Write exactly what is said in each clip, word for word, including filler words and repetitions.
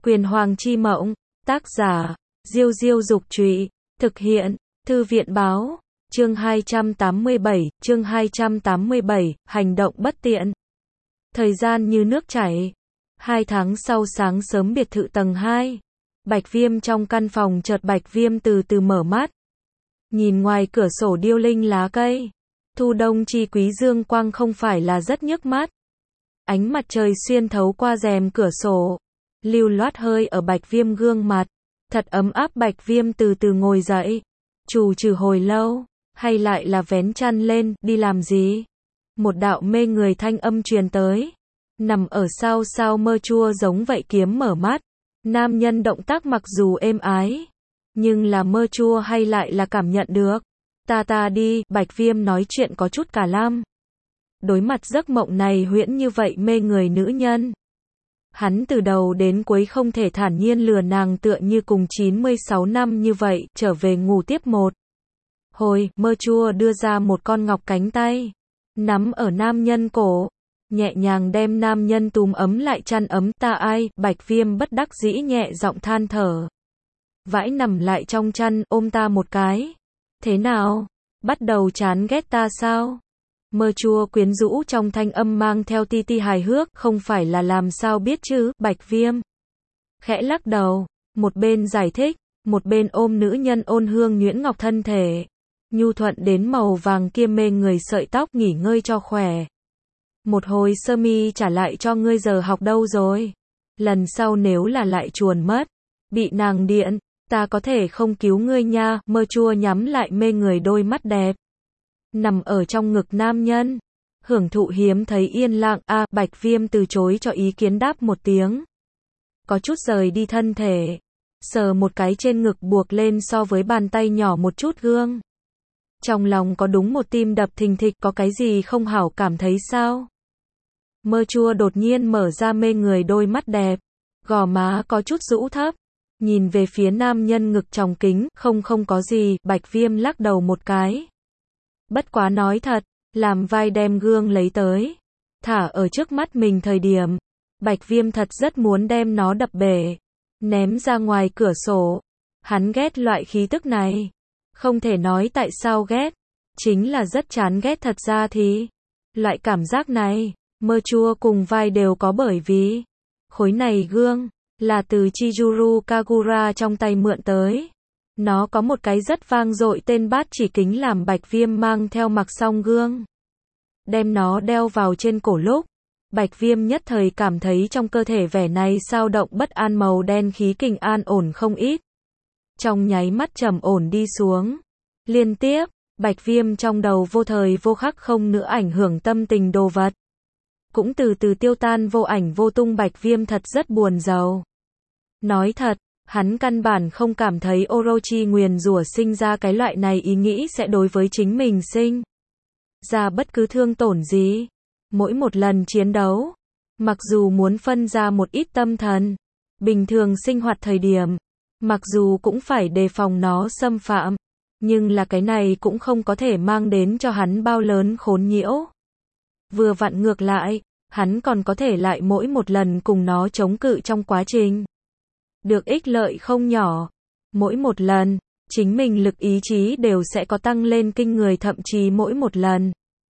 Quyền Hoàng chi mộng, tác giả, Diêu Diêu Dục Trụy, thực hiện, Thư viện Báo, chương hai trăm tám mươi bảy, chương hai trăm tám mươi bảy, hành động bất tiện. Thời gian như nước chảy. Hai tháng sau sáng sớm biệt thự tầng hai. Bạch Viêm trong căn phòng chợt Bạch Viêm từ từ mở mắt. Nhìn ngoài cửa sổ điêu linh lá cây. Thu đông chi quý dương quang không phải là rất nhức mắt. Ánh mặt trời xuyên thấu qua rèm cửa sổ. Lưu loát hơi ở Bạch Viêm gương mặt. Thật ấm áp. Bạch Viêm từ từ ngồi dậy. Trù trừ hồi lâu. Hay lại là vén chăn lên, đi làm gì? Một đạo mê người thanh âm truyền tới. Nằm ở sau sao mơ chua giống vậy kiếm mở mắt. Nam nhân động tác mặc dù êm ái. Nhưng là mơ chua hay lại là cảm nhận được. Ta ta đi, Bạch Viêm nói chuyện có chút cả lăm. Đối mặt giấc mộng này huyễn như vậy mê người nữ nhân. Hắn từ đầu đến cuối không thể thản nhiên lừa nàng tựa như cùng chín mươi sáu năm như vậy, trở về ngủ tiếp một. Hồi, mơ chua đưa ra một con ngọc cánh tay. Nắm ở nam nhân cổ. Nhẹ nhàng đem nam nhân túm ấm lại chăn ấm. Ta ai, Bạch Viêm bất đắc dĩ nhẹ giọng than thở. Vãi nằm lại trong chăn, ôm ta một cái. Thế nào? Bắt đầu chán ghét ta sao? Mơ chua quyến rũ trong thanh âm mang theo ti ti hài hước, không phải là làm sao biết chứ, Bạch Viêm. Khẽ lắc đầu, một bên giải thích, một bên ôm nữ nhân ôn hương nhuyễn ngọc thân thể. Nhu thuận đến màu vàng kia mê người sợi tóc nghỉ ngơi cho khỏe. Một hồi sơ mi trả lại cho ngươi giờ học đâu rồi? Lần sau nếu là lại chuồn mất, bị nàng điện, ta có thể không cứu ngươi nha. Mơ chua nhắm lại mê người đôi mắt đẹp. Nằm ở trong ngực nam nhân. Hưởng thụ hiếm thấy yên lặng. A, à, Bạch Viêm từ chối cho ý kiến đáp một tiếng. Có chút rời đi thân thể. Sờ một cái trên ngực buộc lên so với bàn tay nhỏ một chút gương. Trong lòng có đúng một tim đập thình thịch, có cái gì không hảo cảm thấy sao? Mơ chua đột nhiên mở ra mê người đôi mắt đẹp. Gò má có chút rũ thấp. Nhìn về phía nam nhân ngực tròng kính, không không có gì, Bạch Viêm lắc đầu một cái. Bất quá nói thật, làm vai đem gương lấy tới. Thả ở trước mắt mình thời điểm. Bạch Viêm thật rất muốn đem nó đập bể. Ném ra ngoài cửa sổ. Hắn ghét loại khí tức này. Không thể nói tại sao ghét. Chính là rất chán ghét thật ra thì. Loại cảm giác này, mơ chua cùng vai đều có bởi vì. Khối này gương, là từ Chizuru Kagura trong tay mượn tới. Nó có một cái rất vang dội tên bát chỉ kính làm Bạch Viêm mang theo mặc xong gương. Đem nó đeo vào trên cổ lúc. Bạch Viêm nhất thời cảm thấy trong cơ thể vẻ này sao động bất an màu đen khí kình an ổn không ít. Trong nháy mắt trầm ổn đi xuống. Liên tiếp, Bạch Viêm trong đầu vô thời vô khắc không nữa ảnh hưởng tâm tình đồ vật. Cũng từ từ tiêu tan vô ảnh vô tung. Bạch Viêm thật rất buồn rầu. Nói thật, hắn căn bản không cảm thấy Orochi nguyền rủa sinh ra cái loại này ý nghĩ sẽ đối với chính mình sinh ra bất cứ thương tổn gì. Mỗi một lần chiến đấu, mặc dù muốn phân ra một ít tâm thần, bình thường sinh hoạt thời điểm, mặc dù cũng phải đề phòng nó xâm phạm, nhưng là cái này cũng không có thể mang đến cho hắn bao lớn khốn nhiễu. Vừa vặn ngược lại, hắn còn có thể lại mỗi một lần cùng nó chống cự trong quá trình. Được ích lợi không nhỏ. Mỗi một lần, chính mình lực ý chí đều sẽ có tăng lên kinh người, thậm chí mỗi một lần.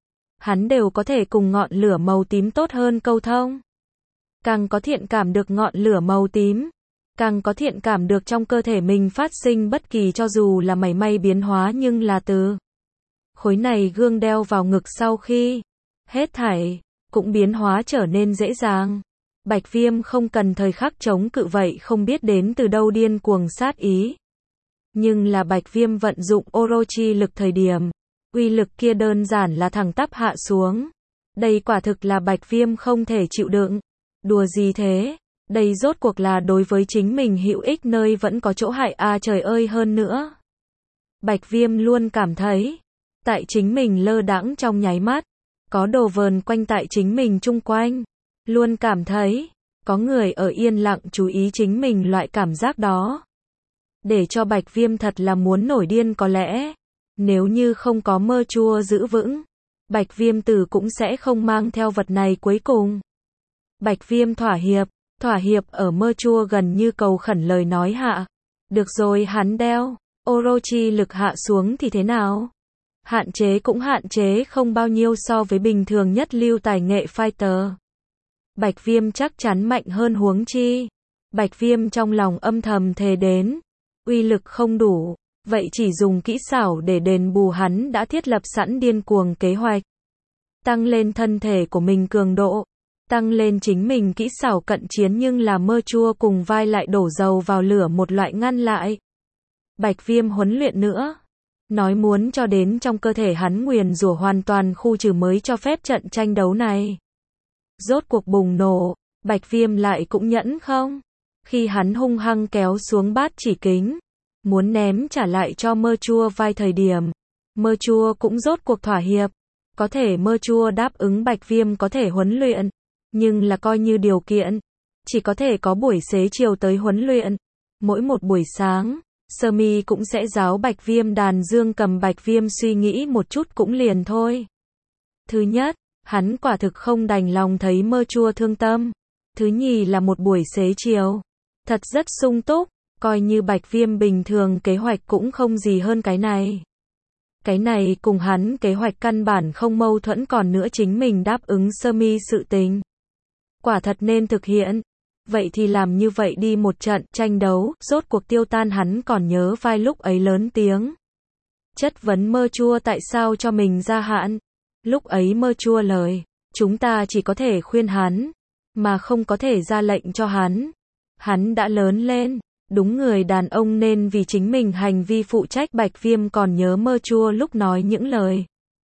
Hắn đều có thể cùng ngọn lửa màu tím tốt hơn câu thông. Càng có thiện cảm được ngọn lửa màu tím, càng có thiện cảm được trong cơ thể mình phát sinh bất kỳ cho dù là mảy may biến hóa, nhưng là từ khối này gương đeo vào ngực sau khi hết thảy cũng biến hóa trở nên dễ dàng. Bạch Viêm không cần thời khắc chống cự vậy không biết đến từ đâu điên cuồng sát ý. Nhưng là Bạch Viêm vận dụng Orochi lực thời điểm, uy lực kia đơn giản là thẳng tắp hạ xuống. Đây quả thực là Bạch Viêm không thể chịu đựng. Đùa gì thế? Đây rốt cuộc là đối với chính mình hữu ích nơi vẫn có chỗ hại à, trời ơi. Hơn nữa, Bạch Viêm luôn cảm thấy, tại chính mình lơ đãng trong nháy mắt, có đồ vờn quanh tại chính mình chung quanh. Luôn cảm thấy, có người ở yên lặng chú ý chính mình, loại cảm giác đó. Để cho Bạch Viêm thật là muốn nổi điên. Có lẽ, nếu như không có mơ chua giữ vững, Bạch Viêm tử cũng sẽ không mang theo vật này cuối cùng. Bạch Viêm thỏa hiệp, Thỏa hiệp ở mơ chua gần như cầu khẩn lời nói hạ. Được rồi hắn đeo. Orochi lực hạ xuống thì thế nào? Hạn chế cũng hạn chế không bao nhiêu so với bình thường nhất lưu tài nghệ fighter. Bạch Viêm chắc chắn mạnh hơn huống chi. Bạch Viêm trong lòng âm thầm thề đến. Uy lực không đủ. Vậy chỉ dùng kỹ xảo để đền bù hắn đã thiết lập sẵn điên cuồng kế hoạch. Tăng lên thân thể của mình cường độ. Tăng lên chính mình kỹ xảo cận chiến nhưng là mơ chua cùng vai lại đổ dầu vào lửa một loại ngăn lại. Bạch Viêm huấn luyện nữa. Nói muốn cho đến trong cơ thể hắn nguyền rủa hoàn toàn khu trừ mới cho phép trận tranh đấu này. Rốt cuộc bùng nổ. Bạch Viêm lại cũng nhẫn không? Khi hắn hung hăng kéo xuống bát chỉ kính. Muốn ném trả lại cho mơ chua vai thời điểm. Mơ chua cũng rốt cuộc thỏa hiệp. Có thể mơ chua đáp ứng Bạch Viêm có thể huấn luyện. Nhưng là coi như điều kiện. Chỉ có thể có buổi xế chiều tới huấn luyện. Mỗi một buổi sáng, Sơ Mi cũng sẽ giáo Bạch Viêm đàn dương cầm. Bạch Viêm suy nghĩ một chút cũng liền thôi. Thứ nhất, hắn quả thực không đành lòng thấy mơ chua thương tâm. Thứ nhì là một buổi xế chiều. Thật rất sung túc. Coi như Bạch Viêm bình thường kế hoạch cũng không gì hơn cái này. Cái này cùng hắn kế hoạch căn bản không mâu thuẫn còn nữa chính mình đáp ứng Sơ Mi sự tình. Quả thật nên thực hiện. Vậy thì làm như vậy đi một trận tranh đấu, rốt cuộc tiêu tan hắn còn nhớ vai lúc ấy lớn tiếng. Chất vấn mơ chua tại sao cho mình gia hạn. Lúc ấy mơ chua lời, chúng ta chỉ có thể khuyên hắn, mà không có thể ra lệnh cho hắn. Hắn đã lớn lên. Đúng người đàn ông nên vì chính mình hành vi phụ trách. Bạch Viêm còn nhớ mơ chua lúc nói những lời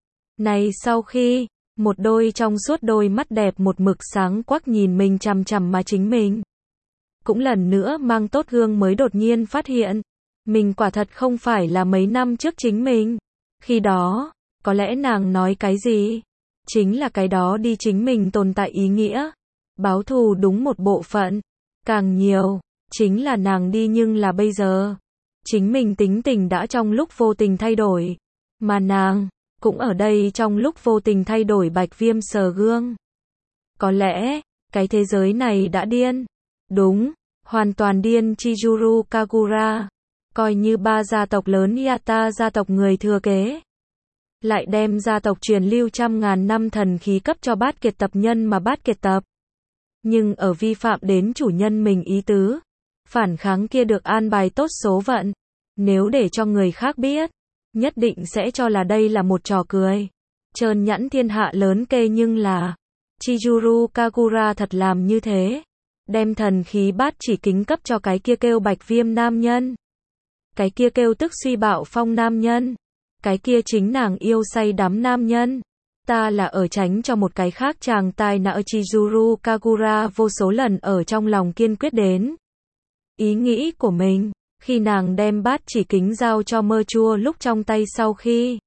này sau khi, một đôi trong suốt đôi mắt đẹp một mực sáng quắc nhìn mình chằm chằm mà chính mình. Cũng lần nữa mang tốt gương mới đột nhiên phát hiện, mình quả thật không phải là mấy năm trước chính mình. Khi đó, có lẽ nàng nói cái gì? Chính là cái đó đi chính mình tồn tại ý nghĩa. Báo thù đúng một bộ phận, càng nhiều. Chính là nàng đi nhưng là bây giờ. Chính mình tính tình đã trong lúc vô tình thay đổi. Mà nàng, cũng ở đây trong lúc vô tình thay đổi. Bạch Viêm sờ gương. Có lẽ, cái thế giới này đã điên. Đúng, hoàn toàn điên. Chizuru Kagura. Coi như ba gia tộc lớn Yatta gia tộc người thừa kế. Lại đem gia tộc truyền lưu trăm ngàn năm thần khí cấp cho bát kiệt tập nhân mà bát kiệt tập. Nhưng ở vi phạm đến chủ nhân mình ý tứ. Phản kháng kia được an bài tốt số phận. Nếu để cho người khác biết, nhất định sẽ cho là đây là một trò cười. Trơn nhẵn thiên hạ lớn kê nhưng là Chizuru Kagura thật làm như thế. Đem thần khí bát chỉ kính cấp cho cái kia kêu Bạch Viêm nam nhân. Cái kia kêu tức suy bạo phong nam nhân. Cái kia chính nàng yêu say đắm nam nhân. Ta là ở tránh cho một cái khác chàng tai nạn. Chizuru Kagura vô số lần ở trong lòng kiên quyết đến ý nghĩ của mình, khi nàng đem bát chỉ kính giao cho mơ chua lúc trong tay sau khi.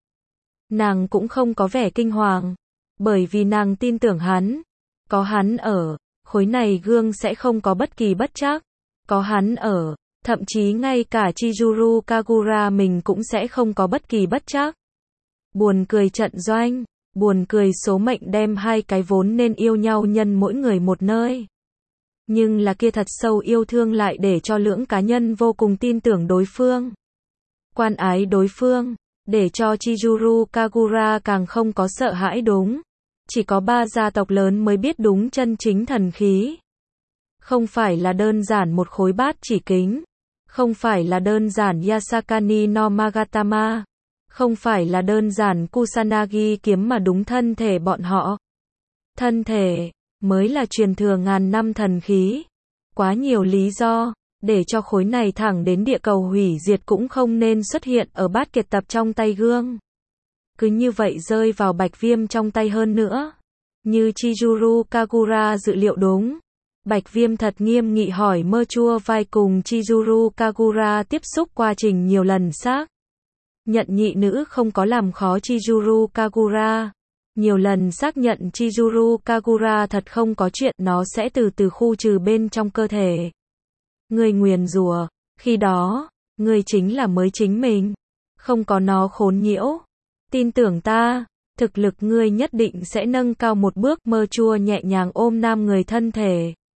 Nàng cũng không có vẻ kinh hoàng, bởi vì nàng tin tưởng hắn. Có hắn ở, khối này gương sẽ không có bất kỳ bất trắc. Có hắn ở, thậm chí ngay cả Chizuru Kagura mình cũng sẽ không có bất kỳ bất trắc. Buồn cười trận doanh, buồn cười số mệnh đem hai cái vốn nên yêu nhau nhân mỗi người một nơi. Nhưng là kia thật sâu yêu thương lại để cho lưỡng cá nhân vô cùng tin tưởng đối phương. Quan ái đối phương, để cho Chizuru Kagura càng không có sợ hãi đúng. Chỉ có ba gia tộc lớn mới biết đúng chân chính thần khí. Không phải là đơn giản một khối bát chỉ kính. Không phải là đơn giản Yasakani no Magatama. Không phải là đơn giản Kusanagi kiếm mà đúng thân thể bọn họ. Thân thể mới là truyền thừa ngàn năm thần khí. Quá nhiều lý do, để cho khối này thẳng đến địa cầu hủy diệt cũng không nên xuất hiện ở bát kiệt tập trong tay gương. Cứ như vậy rơi vào Bạch Viêm trong tay hơn nữa. Như Chizuru Kagura dự liệu đúng. Bạch Viêm thật nghiêm nghị hỏi mơ chua vai cùng Chizuru Kagura tiếp xúc quá trình nhiều lần xác. Nhận nhị nữ không có làm khó Chizuru Kagura. Nhiều lần xác nhận Chizuru Kagura thật không có chuyện nó sẽ từ từ khu trừ bên trong cơ thể. Người nguyền rủa, khi đó, người chính là mới chính mình. Không có nó khốn nhiễu. Tin tưởng ta, thực lực ngươi nhất định sẽ nâng cao một bước. Mơ chua nhẹ nhàng ôm nam người thân thể.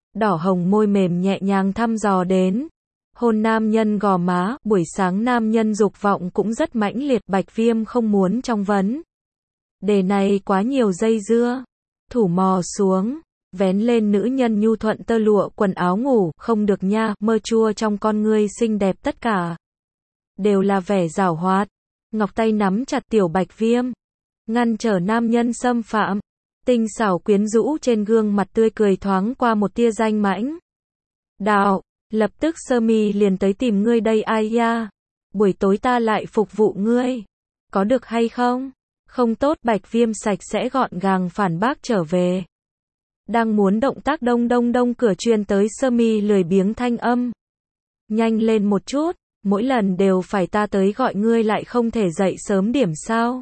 đỏ hồng môi mềm nhẹ nhàng thăm dò đến. Hôn nam nhân gò má, buổi sáng nam nhân dục vọng cũng rất mãnh liệt, Bạch Viêm không muốn trong vấn đề này quá nhiều dây dưa. Thủ mò xuống, vén lên nữ nhân nhu thuận tơ lụa quần áo ngủ, không được nha, mơ chua trong con ngươi xinh đẹp tất cả đều là vẻ giảo hoạt. Ngọc tay nắm chặt tiểu Bạch Viêm, ngăn trở nam nhân xâm phạm. Tinh xảo quyến rũ trên gương mặt tươi cười thoáng qua một tia danh mãnh. Đạo, lập tức sơ mi liền tới tìm ngươi đây ai ya. Buổi tối ta lại phục vụ ngươi. Có được hay không? Không tốt, Bạch Viêm sạch sẽ gọn gàng phản bác trở về. Đang muốn động tác đông đông đông cửa truyền tới sơ mi lười biếng thanh âm. Nhanh lên một chút, mỗi lần đều phải ta tới gọi ngươi lại không thể dậy sớm điểm sao?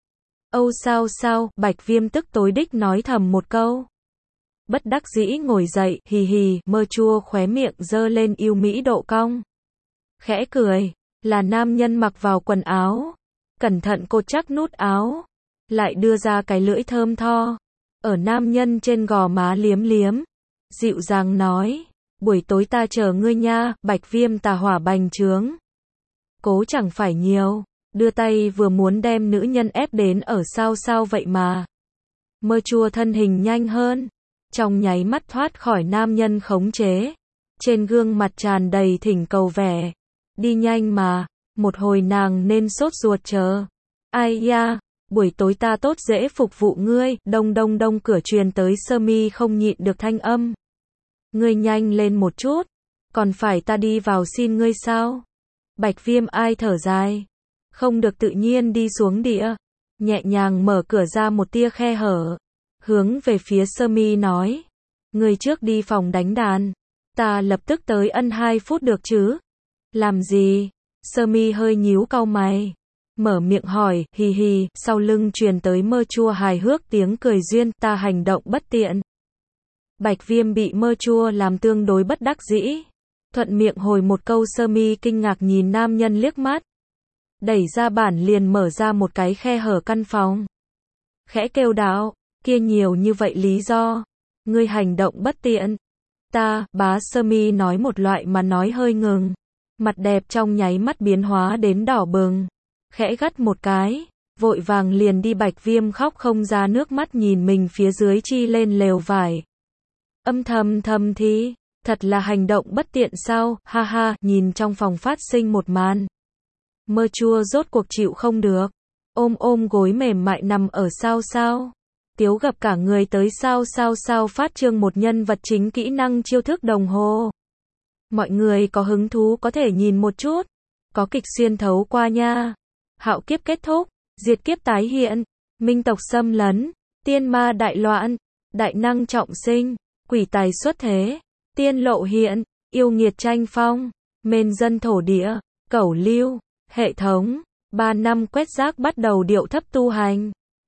Âu sao sao, Bạch Viêm tức tối đích nói thầm một câu. Bất đắc dĩ ngồi dậy, hì hì, mơ chua khóe miệng dơ lên yêu mỹ độ cong. Khẽ cười, là nam nhân mặc vào quần áo. Cẩn thận cột chắc nút áo. Lại đưa ra cái lưỡi thơm tho. Ở nam nhân trên gò má liếm liếm. Dịu dàng nói. Buổi tối ta chờ ngươi nha, Bạch Viêm tà hỏa bành trướng. Cố chẳng phải nhiều. Đưa tay vừa muốn đem nữ nhân ép đến ở sao sao vậy mà. Mơ chua thân hình nhanh hơn. Trong nháy mắt thoát khỏi nam nhân khống chế. Trên gương mặt tràn đầy thỉnh cầu vẻ. Đi nhanh mà. Một hồi nàng nên sốt ruột chờ. Ai ya, buổi tối ta tốt dễ phục vụ ngươi. Đông đông đông cửa truyền tới sơ mi không nhịn được thanh âm. Ngươi nhanh lên một chút. Còn phải ta đi vào xin ngươi sao? Bạch Viêm ai thở dài. Không được tự nhiên đi xuống địa. Nhẹ nhàng mở cửa ra một tia khe hở. Hướng về phía sơ mi nói. Ngươi trước đi phòng đánh đàn. Ta lập tức tới ân hai phút được chứ? Làm gì? Sơ mi hơi nhíu cau mày. Mở miệng hỏi, hì hì, sau lưng truyền tới mơ chua hài hước tiếng cười duyên, ta hành động bất tiện. Bạch Viêm bị mơ chua làm tương đối bất đắc dĩ. Thuận miệng hồi một câu, sơ mi kinh ngạc nhìn nam nhân liếc mắt. Đẩy ra bản liền mở ra một cái khe hở căn phòng. Khẽ kêu đạo, kia nhiều như vậy lý do. Ngươi hành động bất tiện. Ta, bá sơ mi nói một loại mà nói hơi ngừng. Mặt đẹp trong nháy mắt biến hóa đến đỏ bừng. Khẽ gắt một cái. Vội vàng liền đi. Bạch Viêm khóc không ra nước mắt nhìn mình phía dưới chi lên lều vải. Âm thầm thầm thì. Thật là hành động bất tiện sao, ha ha, nhìn trong phòng phát sinh một màn. Mơ chua rốt cuộc chịu không được. Ôm ôm gối mềm mại nằm ở sao sao. Tiếu gặp cả người tới sao sao sao phát trương một nhân vật chính kỹ năng chiêu thức đồng hồ. Mọi người có hứng thú có thể nhìn một chút. Có kịch xuyên thấu qua nha. Hạo kiếp kết thúc. Diệt kiếp tái hiện. Minh tộc xâm lấn. Tiên ma đại loạn. Đại năng trọng sinh. Quỷ tài xuất thế. Tiên lộ hiện. Yêu nghiệt tranh phong. Mên dân thổ địa. Cẩu lưu. Hệ thống. Ba năm quét rác bắt đầu điệu thấp tu hành.